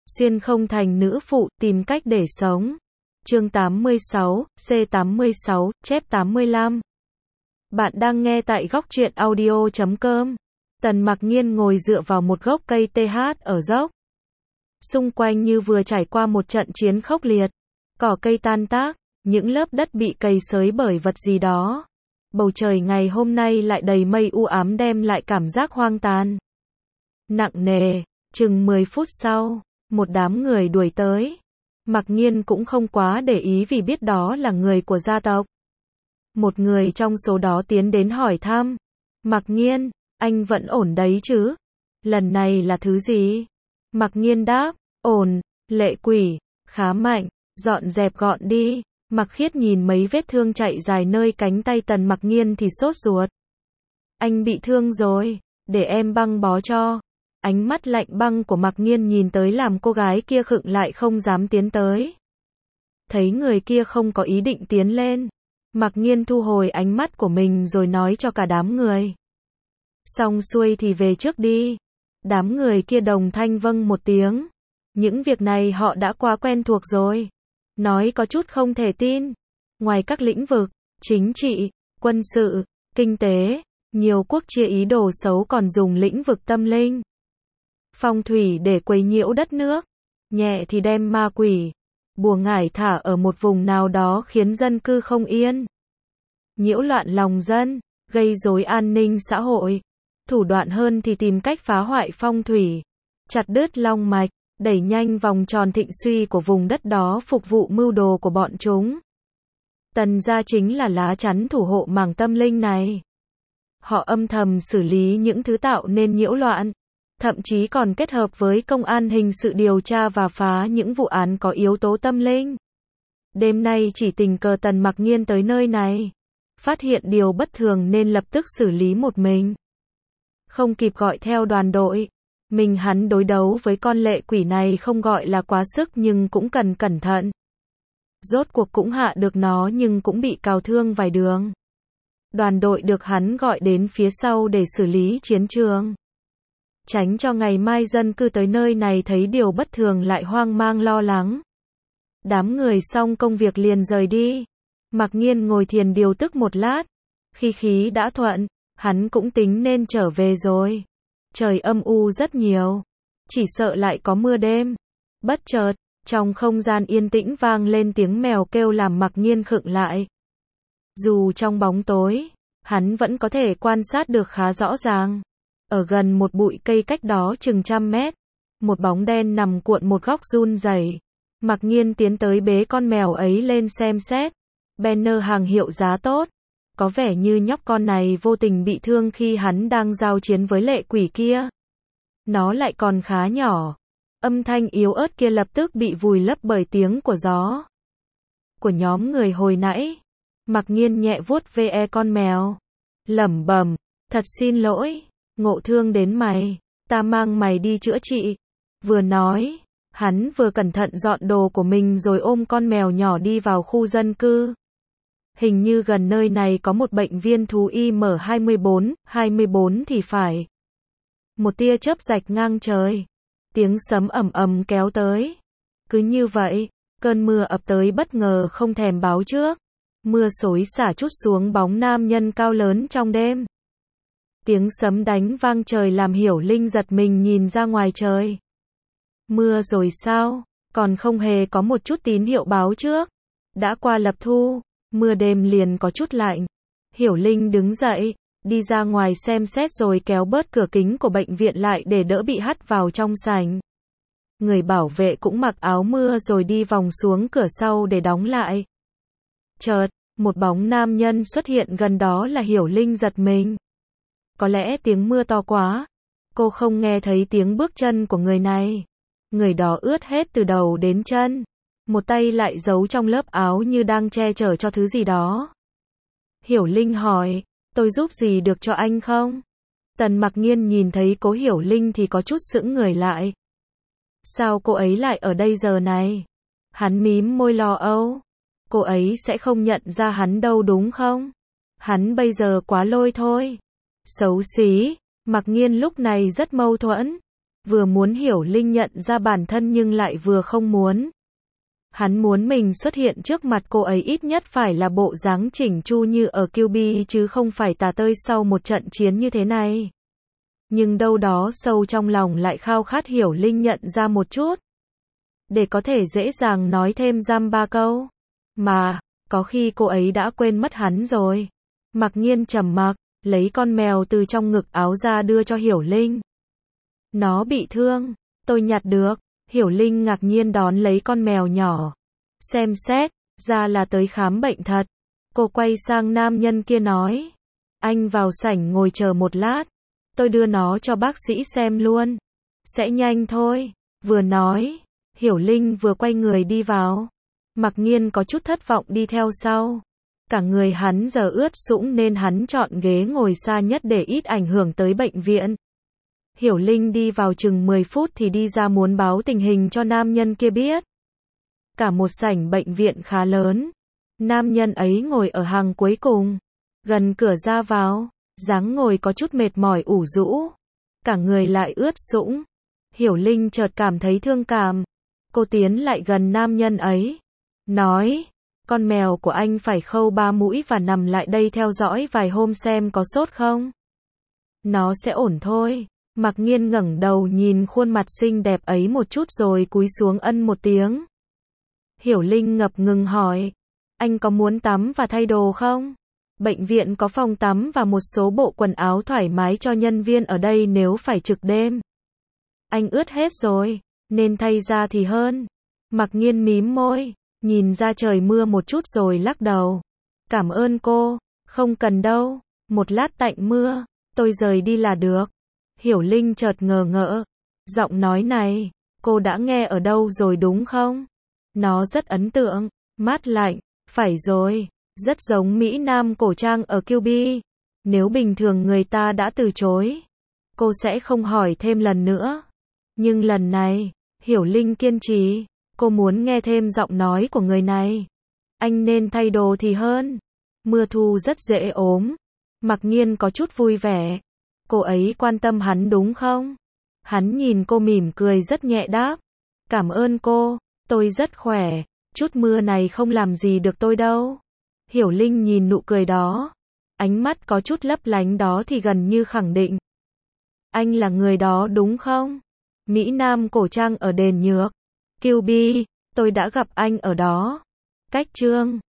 Xuyên không thành nữ phụ, tìm cách để sống. Chương 86, C86, chép 85. Bạn đang nghe tại góc truyện audio.com. Tần Mặc Nhiên ngồi dựa vào một gốc cây TH ở dốc. Xung quanh như vừa trải qua một trận chiến khốc liệt. Cỏ cây tan tác, những lớp đất bị cày xới bởi vật gì đó. Bầu trời ngày hôm nay lại đầy mây u ám đem lại cảm giác hoang tàn. Nặng nề, chừng 10 phút sau, một đám người đuổi tới. Mặc Nhiên cũng không quá để ý vì biết đó là người của gia tộc. Một người trong số đó tiến đến hỏi thăm. Mặc Nhiên, anh vẫn ổn đấy chứ? Lần này là thứ gì? Mặc Nhiên đáp, ổn, lệ quỷ, khá mạnh, dọn dẹp gọn đi. Mặc Khiết nhìn mấy vết thương chạy dài nơi cánh tay Tần Mặc Nhiên thì sốt ruột. Anh bị thương rồi, để em băng bó cho. Ánh mắt lạnh băng của Mặc Nhiên nhìn tới làm cô gái kia khựng lại không dám tiến tới. Thấy người kia không có ý định tiến lên, Mặc Nhiên thu hồi ánh mắt của mình rồi nói cho cả đám người. Xong xuôi thì về trước đi. Đám người kia đồng thanh vâng một tiếng. Những việc này họ đã quá quen thuộc rồi. Nói có chút không thể tin. Ngoài các lĩnh vực, chính trị, quân sự, kinh tế, nhiều quốc chia ý đồ xấu còn dùng lĩnh vực tâm linh, phong thủy để quấy nhiễu đất nước. Nhẹ thì đem ma quỷ, bùa ngải thả ở một vùng nào đó khiến dân cư không yên. Nhiễu loạn lòng dân, gây rối an ninh xã hội. Thủ đoạn hơn thì tìm cách phá hoại phong thủy, chặt đứt long mạch, đẩy nhanh vòng tròn thịnh suy của vùng đất đó phục vụ mưu đồ của bọn chúng. Tần gia chính là lá chắn thủ hộ mảng tâm linh này. Họ âm thầm xử lý những thứ tạo nên nhiễu loạn, thậm chí còn kết hợp với công an hình sự điều tra và phá những vụ án có yếu tố tâm linh. Đêm nay chỉ tình cờ Tần Mặc Nhiên tới nơi này, phát hiện điều bất thường nên lập tức xử lý một mình. Không kịp gọi theo đoàn đội. Mình hắn đối đấu với con lệ quỷ này không gọi là quá sức nhưng cũng cần cẩn thận. Rốt cuộc cũng hạ được nó nhưng cũng bị cào thương vài đường. Đoàn đội được hắn gọi đến phía sau để xử lý chiến trường. Tránh cho ngày mai dân cư tới nơi này thấy điều bất thường lại hoang mang lo lắng. Đám người xong công việc liền rời đi. Mặc Nhiên ngồi thiền điều tức một lát. Khi khí đã thuận, hắn cũng tính nên trở về rồi. Trời âm u rất nhiều, chỉ sợ lại có mưa đêm. Bất chợt, trong không gian yên tĩnh vang lên tiếng mèo kêu làm Mặc Nhiên khựng lại. Dù trong bóng tối, hắn vẫn có thể quan sát được khá rõ ràng. Ở gần một bụi cây cách đó chừng 100 mét, một bóng đen nằm cuộn một góc run rẩy. Mặc Nhiên tiến tới bế con mèo ấy lên xem xét. Banner hàng hiệu giá tốt. Có vẻ như nhóc con này vô tình bị thương khi hắn đang giao chiến với lệ quỷ kia. Nó lại còn khá nhỏ. Âm thanh yếu ớt kia lập tức bị vùi lấp bởi tiếng của gió. Của nhóm người hồi nãy. Mặc Nhiên nhẹ vuốt ve con mèo. Lẩm bẩm, thật xin lỗi, ngộ thương đến mày, ta mang mày đi chữa trị. Vừa nói, hắn vừa cẩn thận dọn đồ của mình rồi ôm con mèo nhỏ đi vào khu dân cư. Hình như gần nơi này có một bệnh viên thú y M24, 24 thì phải. Một tia chớp rạch ngang trời. Tiếng sấm ầm ầm kéo tới. Cứ như vậy, cơn mưa ập tới bất ngờ không thèm báo trước. Mưa xối xả trút xuống bóng nam nhân cao lớn trong đêm. Tiếng sấm đánh vang trời làm Hiểu Linh giật mình nhìn ra ngoài trời. Mưa rồi sao? Còn không hề có một chút tín hiệu báo trước. Đã qua lập thu. Mưa đêm liền có chút lạnh. Hiểu Linh đứng dậy, đi ra ngoài xem xét rồi kéo bớt cửa kính của bệnh viện lại để đỡ bị hắt vào trong sảnh. Người bảo vệ cũng mặc áo mưa rồi đi vòng xuống cửa sau để đóng lại. Chợt, một bóng nam nhân xuất hiện gần đó là Hiểu Linh giật mình. Có lẽ tiếng mưa to quá. Cô không nghe thấy tiếng bước chân của người này. Người đó ướt hết từ đầu đến chân. Một tay lại giấu trong lớp áo như đang che chở cho thứ gì đó. Hiểu Linh hỏi, tôi giúp gì được cho anh không? Tần Mặc Nhiên nhìn thấy Cố Hiểu Linh thì có chút sững người lại. Sao cô ấy lại ở đây giờ này? Hắn mím môi lo âu. Cô ấy sẽ không nhận ra hắn đâu đúng không? Hắn bây giờ quá lôi thôi. Xấu xí. Mặc Nhiên lúc này rất mâu thuẫn. Vừa muốn Hiểu Linh nhận ra bản thân nhưng lại vừa không muốn. Hắn muốn mình xuất hiện trước mặt cô ấy ít nhất phải là bộ dáng chỉnh chu như ở QB chứ không phải tả tơi sau một trận chiến như thế này. Nhưng đâu đó sâu trong lòng lại khao khát Hiểu Linh nhận ra một chút. Để có thể dễ dàng nói thêm dăm ba câu. Mà, có khi cô ấy đã quên mất hắn rồi. Mặc Nhiên trầm mặc, lấy con mèo từ trong ngực áo ra đưa cho Hiểu Linh. Nó bị thương, tôi nhặt được. Hiểu Linh ngạc nhiên đón lấy con mèo nhỏ. Xem xét, ra là tới khám bệnh thật. Cô quay sang nam nhân kia nói. Anh vào sảnh ngồi chờ một lát. Tôi đưa nó cho bác sĩ xem luôn. Sẽ nhanh thôi. Vừa nói, Hiểu Linh vừa quay người đi vào. Mặc Nhiên có chút thất vọng đi theo sau. Cả người hắn giờ ướt sũng nên hắn chọn ghế ngồi xa nhất để ít ảnh hưởng tới bệnh viện. Hiểu Linh đi vào chừng 10 phút thì đi ra muốn báo tình hình cho nam nhân kia biết. Cả một sảnh bệnh viện khá lớn. Nam nhân ấy ngồi ở hàng cuối cùng, gần cửa ra vào, dáng ngồi có chút mệt mỏi ủ rũ. Cả người lại ướt sũng. Hiểu Linh chợt cảm thấy thương cảm. Cô tiến lại gần nam nhân ấy. Nói, con mèo của anh phải khâu 3 mũi và nằm lại đây theo dõi vài hôm xem có sốt không. Nó sẽ ổn thôi. Mặc Nhiên ngẩng đầu nhìn khuôn mặt xinh đẹp ấy một chút rồi cúi xuống ân một tiếng. Hiểu Linh ngập ngừng hỏi, anh có muốn tắm và thay đồ không? Bệnh viện có phòng tắm và một số bộ quần áo thoải mái cho nhân viên ở đây nếu phải trực đêm. Anh ướt hết rồi, nên thay ra thì hơn. Mặc Nhiên mím môi, nhìn ra trời mưa một chút rồi lắc đầu. Cảm ơn cô, không cần đâu, một lát tạnh mưa, tôi rời đi là được. Hiểu Linh chợt ngờ ngợ. Giọng nói này, cô đã nghe ở đâu rồi đúng không? Nó rất ấn tượng, mát lạnh, phải rồi, rất giống Mỹ Nam cổ trang ở QB. Nếu bình thường người ta đã từ chối, cô sẽ không hỏi thêm lần nữa. Nhưng lần này, Hiểu Linh kiên trì, cô muốn nghe thêm giọng nói của người này. Anh nên thay đồ thì hơn. Mưa thu rất dễ ốm. Mặc Nhiên có chút vui vẻ. Cô ấy quan tâm hắn đúng không? Hắn nhìn cô mỉm cười rất nhẹ đáp. Cảm ơn cô, tôi rất khỏe. Chút mưa này không làm gì được tôi đâu. Hiểu Linh nhìn nụ cười đó. Ánh mắt có chút lấp lánh đó thì gần như khẳng định. Anh là người đó đúng không? Mỹ Nam cổ trang ở đền Nhược. QB, tôi đã gặp anh ở đó. Cách chương